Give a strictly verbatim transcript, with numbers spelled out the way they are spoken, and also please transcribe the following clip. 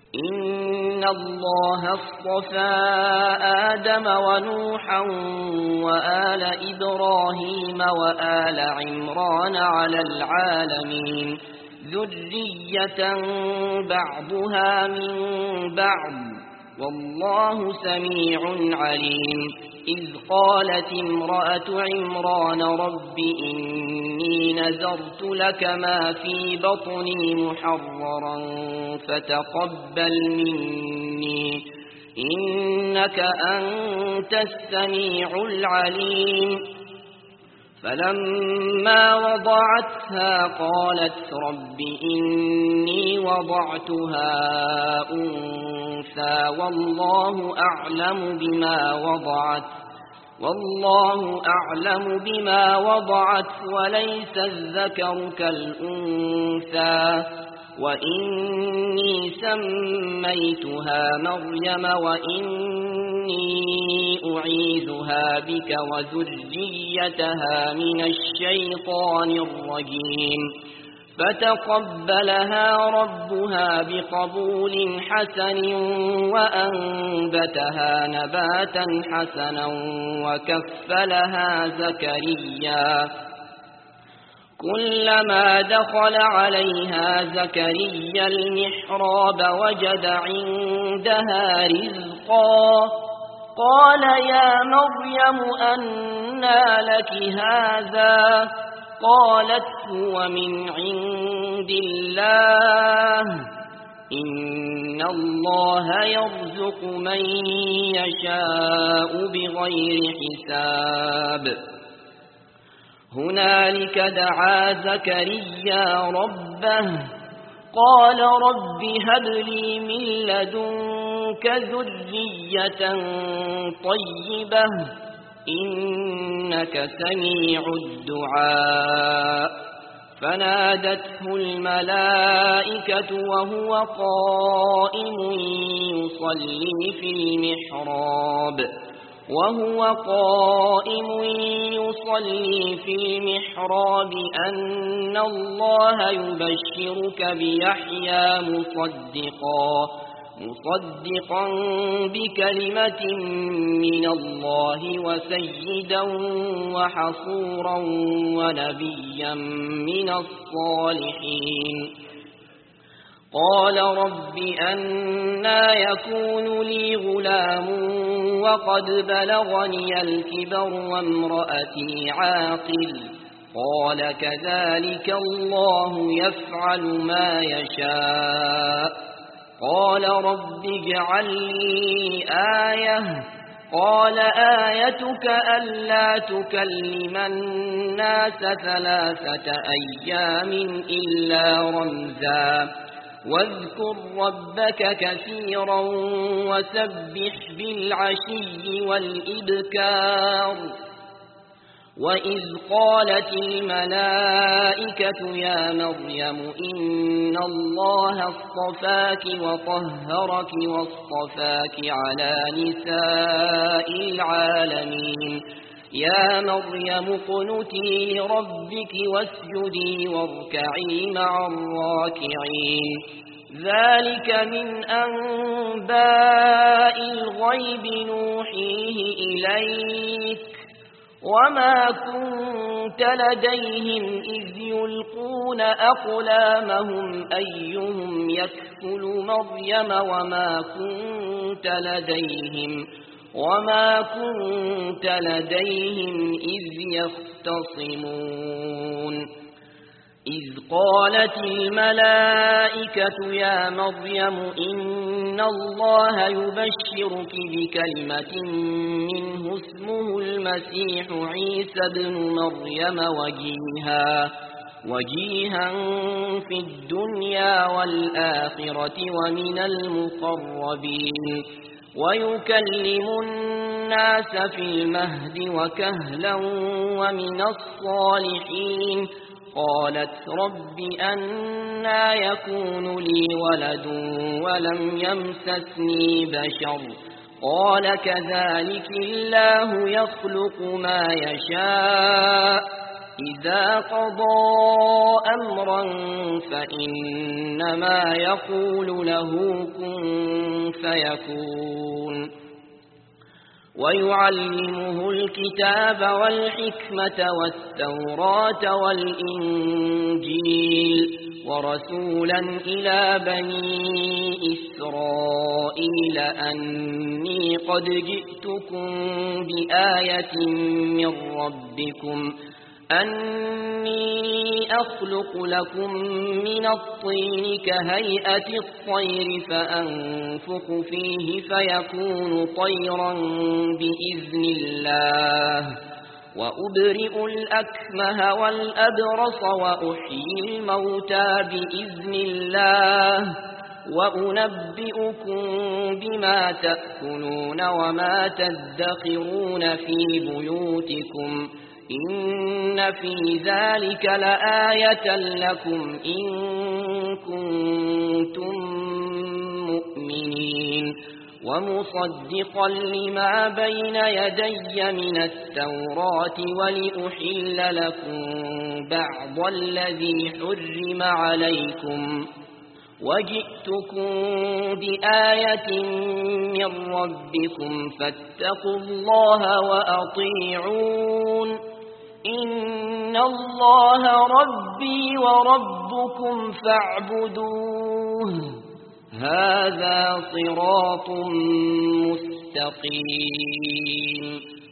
إن الله اصطفى آدم ونوحا وآل إبراهيم وآل عمران على العالمين ذرية بعضها من بعض والله سميع عليم. إذ قالت امرأة عمران رب إني نذرت لك ما في بطني محررا فتقبل مني إنك أنت السميع العليم. فلما وضعتها قالت رب إني وضعتها أنثى والله أعلم بما وضعت والله أعلم بما وضعت وليس الذكر كالأنثى وإني سميتها مريم وإني أعيذها بك وذريتها من الشيطان الرجيم. فتقبلها ربها بقبول حسن وأنبتها نباتا حسنا وكفلها زكريا. كلما دخل عليها زكريا المحراب وجد عندها رزقا قال يا مريم أنى لك هذا قالت هو من عند الله إن الله يرزق من يشاء بغير حساب. هنالك دعا زكريا ربه قال رب هب لي من لدنك ذرية طيبة إنك سميع الدعاء. فنادته الملائكة وهو قائم يصلي في المحراب وهو قائم يصلي في المحراب أن الله يبشرك بيحيى مصدقا مصدقا بكلمة من الله وسيدا وحصورا ونبيا من الصالحين. قال رب أنى يكون لي غلام وقد بلغني الكبر وامرأتي عاقل قال كذلك الله يفعل ما يشاء. قال رب اجعل لي آية قال آيتك ألا تكلم الناس ثلاثة أيام إلا رمزا واذكر ربك كثيرا وسبح بالعشي والإبكار. وإذ قالت الملائكة يا مريم إن الله اصطفاك وطهرك واصطفاك على نساء العالمين. يا مريم اقنتي لربك واسجدي واركعي مع الراكعين. ذلك من أنباء الغيب نوحيه إليك وما كنت لديهم إذ يلقون أقلامهم أيهم يكفل مريم وما كنت لديهم وما كنت لديهم إذ يختصمون. إذ قالت الملائكة يا مريم إن الله يبشرك بكلمة منه اسمه المسيح عيسى ابن مريم وجيها وجيها في الدنيا والآخرة ومن المقربين ويكلم الناس في المهد وكهلا ومن الصالحين. قالت رب أنى يكون لي ولد ولم يمسسني بشر قال كذلك الله يخلق ما يشاء إذا قضى أمرا فإنما يقول له كن فيكون ويعلمه الكتاب والحكمة والتوراة والإنجيل ورسولا إلى بني إسرائيل أني قد جئتكم بآية من ربكم أني أخلق لكم من الطين كهيئة الطير فأنفخ فيه فيكون طيرا بإذن الله وأبرئ الأكمه والأبرص وأحيي الموتى بإذن الله وأنبئكم بما تأكلون وما تدخرون في بيوتكم إن في ذلك لآية لكم إن كنتم مؤمنين ومصدقا لما بين يدي من التوراة ولأحل لكم بعض الذي حرم عليكم وجئتكم بآية من ربكم فاتقوا الله وأطيعون إن الله ربي وربكم فاعبدوه هذا صراط مستقيم